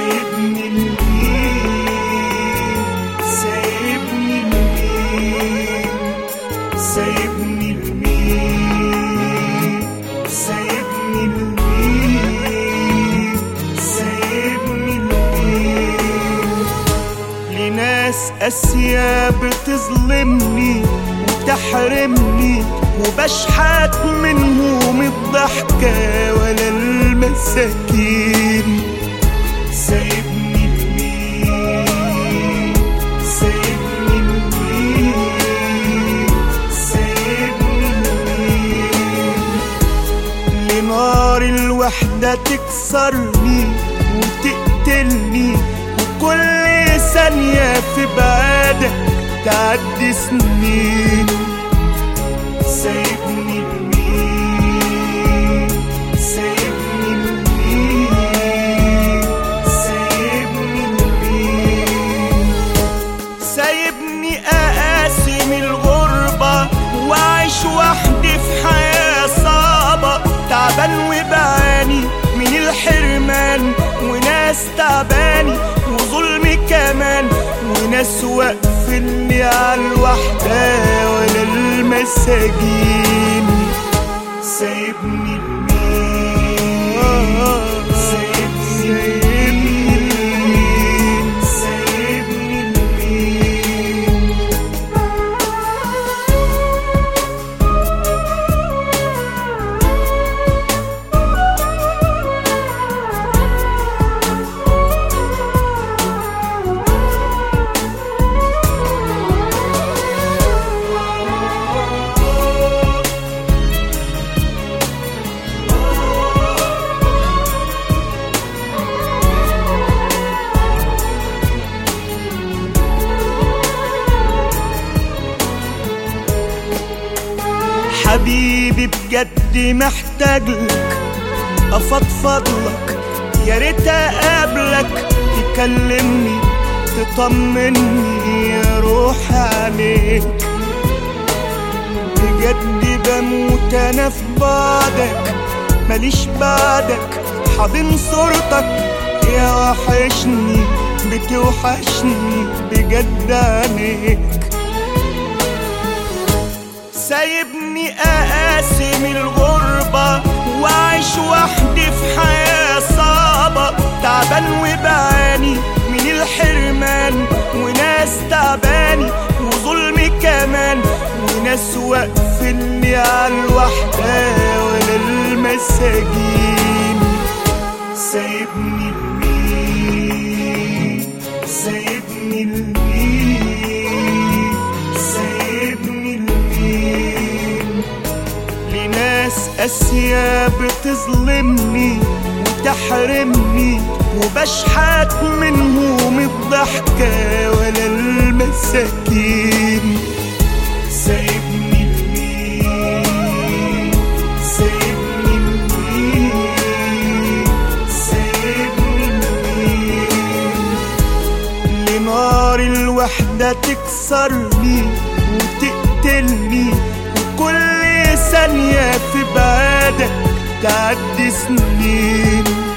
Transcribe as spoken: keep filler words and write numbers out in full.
سايبني لمين؟ سايبني لمين؟ سايبني لمين؟ سايبني لمين؟ سايبني لمين؟ لناس قاسية بتظلمني وتحرمني، وبشحت منهم الضحكة ولا المساكين. سايبني لمين؟ سايبني لمين؟ سايبني لمين؟ لنار الوحدة تكسرني وتقتلني، وكل ثانية في بعادك تعدي سنين. سايبني لمين؟ سايبني لمين؟ سايبني لمين؟ سايبني أقاسم الغربة وأعيش وحدي في حياة صعبة، تعبان وبعاني من الحرمان، وناس تعباني وظلم كمان، وناس واقفيني على الوحدة ولا المساجين. سايبني لمين؟ سايبني لمين؟ سايبني لمين؟ حبيبي بجد محتاجلك، افضفضلك، يا ريت اقابلك تكلمني تطمني يا روح عليك. بجد بموت انا في بعدك، ماليش بعدك، حاضن صورتك يا وحشني، بتوحشني بجد عليك. سايبني أقاسم الغربة وأعيش وحدي في حياة صعبة، تعبان وبعاني من الحرمان، وناس تعباني وظلم كمان، وناس واقفيني على الوحدة ولا المساجين. سايبني لمين؟ سايبني لمين؟ سايبني لمين؟ لناس قاسية بتظلمني وتحرمني، وبشحت منهم الضحكة ولا المساكين. سايبني لمين؟ سايبني لمين؟ سايبني لمين؟ لنار الوحدة تكسرني وتقتلني، وكل ثانية في بعادك تعدي سنين.